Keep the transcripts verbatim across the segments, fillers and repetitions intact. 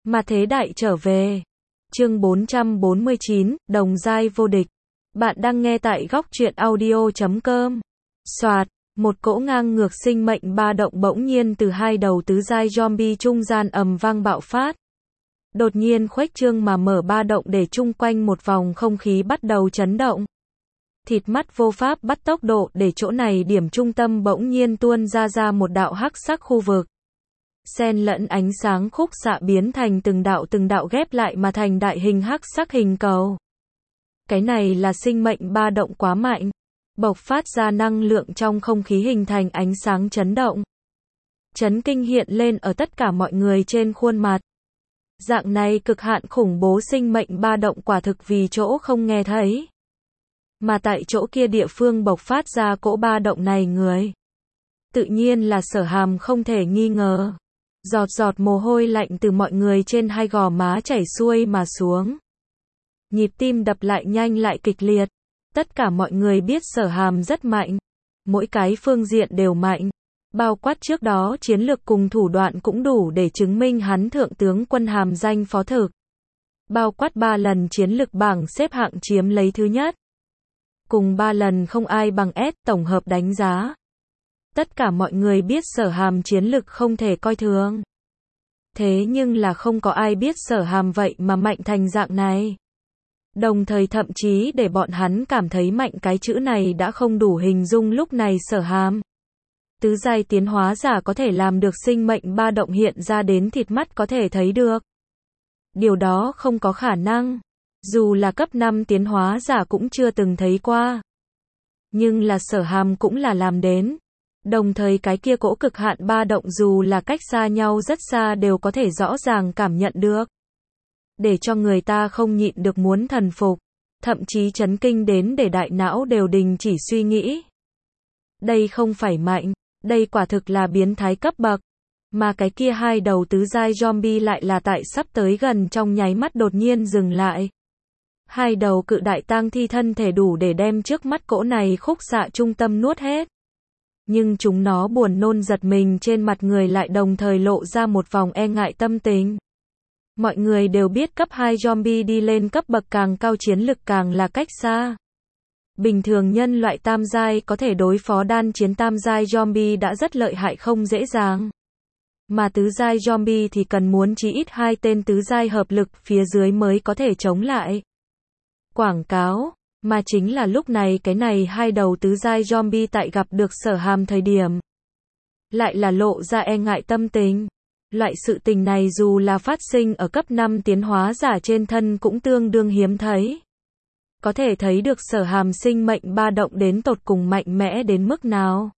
Mà thế đại trở về. Chương bốn trăm bốn mươi chín, đồng giai vô địch. Bạn đang nghe tại góc truyện audio chấm com. Soạt, một cỗ ngang ngược sinh mệnh ba động bỗng nhiên từ hai đầu tứ giai zombie trung gian ầm vang bạo phát. Đột nhiên khuếch trương mà mở ba động để chung quanh một vòng không khí bắt đầu chấn động. Thịt mắt vô pháp bắt tốc độ để chỗ này điểm trung tâm bỗng nhiên tuôn ra ra một đạo hắc sắc khu vực. Xen lẫn ánh sáng khúc xạ biến thành từng đạo từng đạo ghép lại mà thành đại hình hắc sắc hình cầu. Cái này là sinh mệnh ba động quá mạnh. Bộc phát ra năng lượng trong không khí hình thành ánh sáng chấn động. Chấn kinh hiện lên ở tất cả mọi người trên khuôn mặt. Dạng này cực hạn khủng bố sinh mệnh ba động quả thực vì chỗ không nghe thấy. Mà tại chỗ kia địa phương bộc phát ra cỗ ba động này người. Tự nhiên là Sở Hàm không thể nghi ngờ. Giọt giọt mồ hôi lạnh từ mọi người trên hai gò má chảy xuôi mà xuống. Nhịp tim đập lại nhanh lại kịch liệt. Tất cả mọi người biết Sở Hàm rất mạnh. Mỗi cái phương diện đều mạnh. Bao quát trước đó chiến lược cùng thủ đoạn cũng đủ để chứng minh hắn thượng tướng quân hàm danh phó thực. Bao quát ba lần chiến lược bảng xếp hạng chiếm lấy thứ nhất. Cùng ba lần không ai bằng S tổng hợp đánh giá. Tất cả mọi người biết Sở Hàm chiến lực không thể coi thường. Thế nhưng là không có ai biết Sở Hàm vậy mà mạnh thành dạng này. Đồng thời thậm chí để bọn hắn cảm thấy mạnh cái chữ này đã không đủ hình dung lúc này Sở Hàm. Tứ giai tiến hóa giả có thể làm được sinh mệnh ba động hiện ra đến thịt mắt có thể thấy được. Điều đó không có khả năng. Dù là cấp năm tiến hóa giả cũng chưa từng thấy qua. Nhưng là Sở Hàm cũng là làm đến. Đồng thời cái kia cỗ cực hạn ba động dù là cách xa nhau rất xa đều có thể rõ ràng cảm nhận được. Để cho người ta không nhịn được muốn thần phục. Thậm chí chấn kinh đến để đại não đều đình chỉ suy nghĩ. Đây không phải mạnh. Đây quả thực là biến thái cấp bậc. Mà cái kia hai đầu tứ giai zombie lại là tại sắp tới gần trong nháy mắt đột nhiên dừng lại. Hai đầu cự đại tang thi thân thể đủ để đem trước mắt cỗ này khúc xạ trung tâm nuốt hết. Nhưng chúng nó buồn nôn giật mình trên mặt người lại đồng thời lộ ra một vòng e ngại tâm tình. Mọi người đều biết cấp hai zombie đi lên cấp bậc càng cao chiến lực càng là cách xa. Bình thường nhân loại tam giai có thể đối phó đan chiến tam giai zombie đã rất lợi hại không dễ dàng. Mà tứ giai zombie thì cần muốn chí ít hai tên tứ giai hợp lực phía dưới mới có thể chống lại. Quảng cáo, mà chính là lúc này cái này hai đầu tứ giai zombie tại gặp được Sở Hàm thời điểm. Lại là lộ ra e ngại tâm tình. Loại sự tình này dù là phát sinh ở cấp năm tiến hóa giả trên thân cũng tương đương hiếm thấy. Có thể thấy được Sở Hàm sinh mệnh ba động đến tột cùng mạnh mẽ đến mức nào.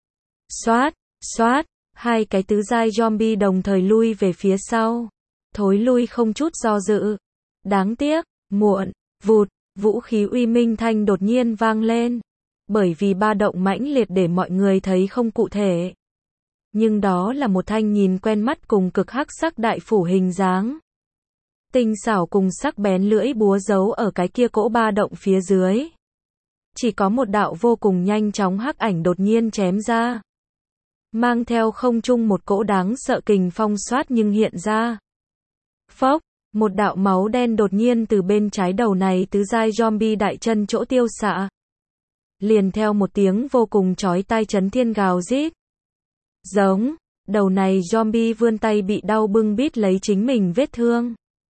Xoát, xoát, hai cái tứ giai zombie đồng thời lui về phía sau. Thối lui không chút do dự. Đáng tiếc, muộn, vụt. Vũ khí uy minh thanh đột nhiên vang lên. Bởi vì ba động mãnh liệt để mọi người thấy không cụ thể. Nhưng đó là một thanh nhìn quen mắt cùng cực hắc sắc đại phủ hình dáng. Tinh xảo cùng sắc bén lưỡi búa giấu ở cái kia cỗ ba động phía dưới. Chỉ có một đạo vô cùng nhanh chóng hắc ảnh đột nhiên chém ra. Mang theo không trung một cỗ đáng sợ kình phong xoát nhưng hiện ra. Phốc. Một đạo máu đen đột nhiên từ bên trái đầu này tứ giai zombie đại chân chỗ tiêu xạ. Liền theo một tiếng vô cùng chói tai chấn thiên gào rít. Giống, đầu này zombie vươn tay bị đau bưng bít lấy chính mình vết thương.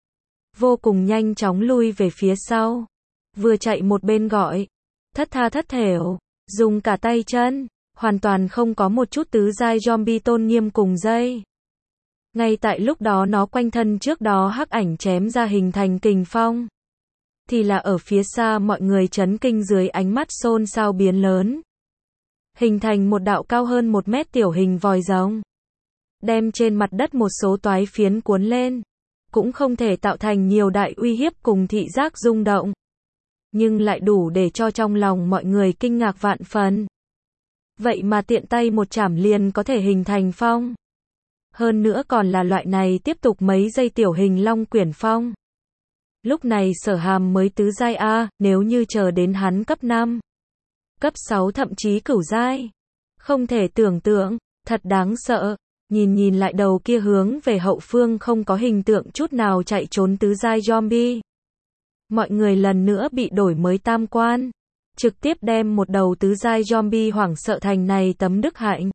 Vô cùng nhanh chóng lui về phía sau. Vừa chạy một bên gọi. Thất tha thất thểu, dùng cả tay chân, hoàn toàn không có một chút tứ giai zombie tôn nghiêm cùng dây. Ngay tại lúc đó nó quanh thân trước đó hắc ảnh chém ra hình thành kình phong. Thì là ở phía xa mọi người chấn kinh dưới ánh mắt xôn xao biến lớn. Hình thành một đạo cao hơn một mét tiểu hình vòi rồng. Đem trên mặt đất một số toái phiến cuốn lên. Cũng không thể tạo thành nhiều đại uy hiếp cùng thị giác rung động. Nhưng lại đủ để cho trong lòng mọi người kinh ngạc vạn phần. Vậy mà tiện tay một chảm liền có thể hình thành phong. Hơn nữa còn là loại này tiếp tục mấy giây tiểu hình long quyển phong. Lúc này Sở Hàm mới tứ giai A, nếu như chờ đến hắn cấp năm, cấp sáu thậm chí cửu giai. Không thể tưởng tượng, thật đáng sợ. Nhìn nhìn lại đầu kia hướng về hậu phương không có hình tượng chút nào chạy trốn tứ giai zombie. Mọi người lần nữa bị đổi mới tam quan. Trực tiếp đem một đầu tứ giai zombie hoảng sợ thành này tấm đức hạnh.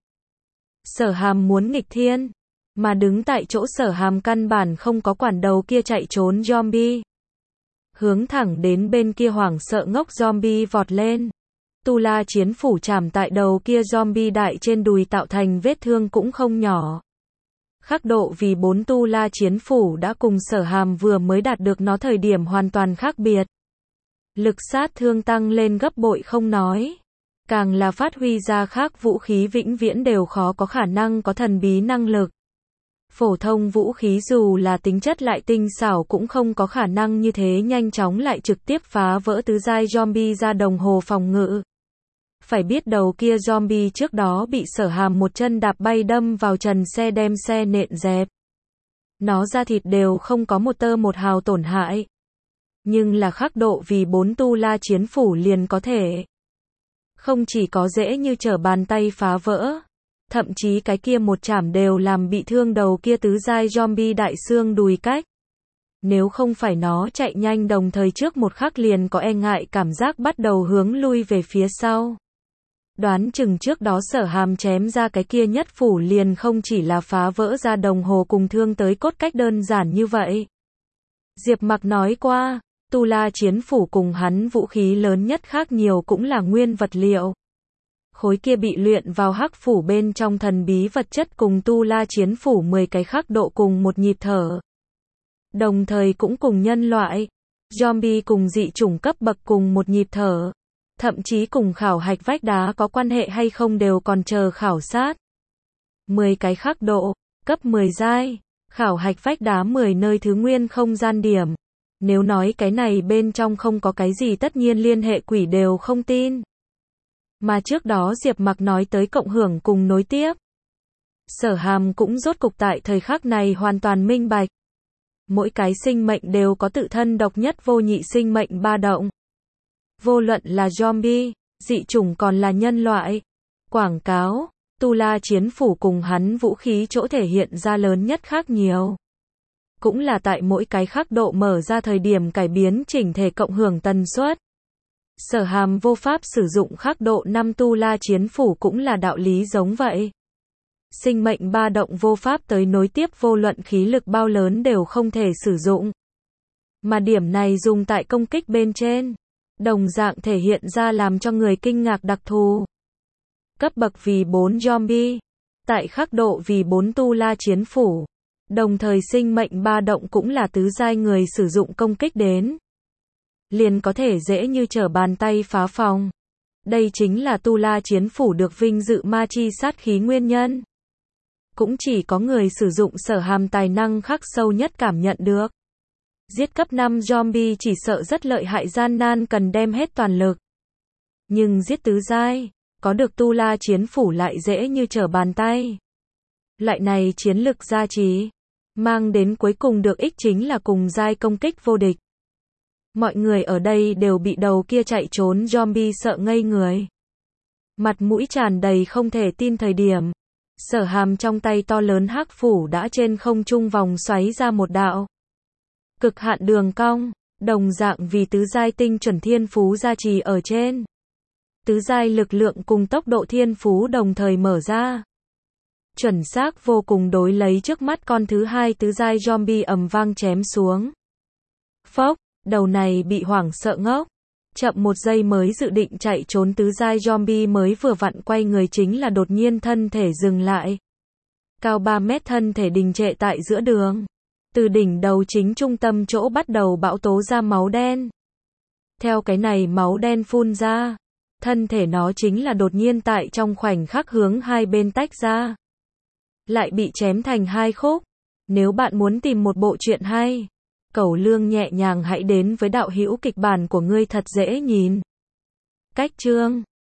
Sở Hàm muốn nghịch thiên. Mà đứng tại chỗ Sở Hàm căn bản không có quản đầu kia chạy trốn zombie. Hướng thẳng đến bên kia hoảng sợ ngốc zombie vọt lên. Tu La Chiến Phủ chạm tại đầu kia zombie đại trên đùi tạo thành vết thương cũng không nhỏ. Khắc độ vì bốn Tu La Chiến Phủ đã cùng Sở Hàm vừa mới đạt được nó thời điểm hoàn toàn khác biệt. Lực sát thương tăng lên gấp bội không nói. Càng là phát huy ra khác vũ khí vĩnh viễn đều khó có khả năng có thần bí năng lực. Phổ thông vũ khí dù là tính chất lại tinh xảo cũng không có khả năng như thế nhanh chóng lại trực tiếp phá vỡ tứ giai zombie ra đồng hồ phòng ngự. Phải biết đầu kia zombie trước đó bị Sở Hàm một chân đạp bay đâm vào trần xe đem xe nện dẹp. Nó da thịt đều không có một tơ một hào tổn hại. Nhưng là khắc độ vì bốn Tu La Chiến Phủ liền có thể. Không chỉ có dễ như trở bàn tay phá vỡ. Thậm chí cái kia một chảm đều làm bị thương đầu kia tứ giai zombie đại xương đùi cách. Nếu không phải nó chạy nhanh đồng thời trước một khắc liền có e ngại cảm giác bắt đầu hướng lui về phía sau. Đoán chừng trước đó Sở Hàm chém ra cái kia nhất phủ liền không chỉ là phá vỡ ra đồng hồ cùng thương tới cốt cách đơn giản như vậy. Diệp Mặc nói qua, Tu La Chiến Phủ cùng hắn vũ khí lớn nhất khác nhiều cũng là nguyên vật liệu. Khối kia bị luyện vào hắc phủ bên trong thần bí vật chất cùng Tu La Chiến Phủ mười cái khắc độ cùng một nhịp thở. Đồng thời cũng cùng nhân loại, zombie cùng dị chủng cấp bậc cùng một nhịp thở. Thậm chí cùng khảo hạch vách đá có quan hệ hay không đều còn chờ khảo sát. mười cái khắc độ, cấp mười giai, khảo hạch vách đá mười nơi thứ nguyên không gian điểm. Nếu nói cái này bên trong không có cái gì tất nhiên liên hệ quỷ đều không tin. Mà trước đó Diệp Mặc nói tới cộng hưởng cùng nối tiếp. Sở Hàm cũng rốt cục tại thời khắc này hoàn toàn minh bạch. Mỗi cái sinh mệnh đều có tự thân độc nhất vô nhị sinh mệnh ba động. Vô luận là zombie, dị chủng còn là nhân loại. Quảng cáo, Tu La Chiến Phủ cùng hắn vũ khí chỗ thể hiện ra lớn nhất khác nhiều. Cũng là tại mỗi cái khắc độ mở ra thời điểm cải biến chỉnh thể cộng hưởng tần suất. Sở Hàm vô pháp sử dụng khắc độ năm Tu La Chiến Phủ cũng là đạo lý giống vậy. Sinh mệnh ba động vô pháp tới nối tiếp vô luận khí lực bao lớn đều không thể sử dụng. Mà điểm này dùng tại công kích bên trên. Đồng dạng thể hiện ra làm cho người kinh ngạc đặc thù. Cấp bậc vì bốn zombie. Tại khắc độ vì bốn Tu La Chiến Phủ. Đồng thời sinh mệnh ba động cũng là tứ giai người sử dụng công kích đến. Liền có thể dễ như trở bàn tay phá phòng. Đây chính là Tu La Chiến Phủ được vinh dự ma chi sát khí nguyên nhân. Cũng chỉ có người sử dụng Sở Hàm tài năng khắc sâu nhất cảm nhận được. Giết cấp năm zombie chỉ sợ rất lợi hại gian nan cần đem hết toàn lực. Nhưng giết tứ giai, có được Tu La Chiến Phủ lại dễ như trở bàn tay. Loại này chiến lực gia trì, mang đến cuối cùng được ích chính là cùng giai công kích vô địch. Mọi người ở đây đều bị đầu kia chạy trốn zombie sợ ngây người. Mặt mũi tràn đầy không thể tin thời điểm. Sở Hàm trong tay to lớn hắc phủ đã trên không trung vòng xoáy ra một đạo. Cực hạn đường cong, đồng dạng vì tứ giai tinh chuẩn thiên phú gia trì ở trên. Tứ giai lực lượng cùng tốc độ thiên phú đồng thời mở ra. Chuẩn xác vô cùng đối lấy trước mắt con thứ hai tứ giai zombie ầm vang chém xuống. Phốc, đầu này bị hoảng sợ ngốc. Chậm một giây mới dự định chạy trốn tứ giai zombie mới vừa vặn quay người chính là đột nhiên thân thể dừng lại. Cao ba mét thân thể đình trệ tại giữa đường. Từ đỉnh đầu chính trung tâm chỗ bắt đầu bão tố ra máu đen. Theo cái này máu đen phun ra, thân thể nó chính là đột nhiên tại trong khoảnh khắc hướng hai bên tách ra. Lại bị chém thành hai khúc. Nếu bạn muốn tìm một bộ truyện hay, Cẩu Lương nhẹ nhàng hãy đến với đạo hữu kịch bản của ngươi thật dễ nhìn. Cách chương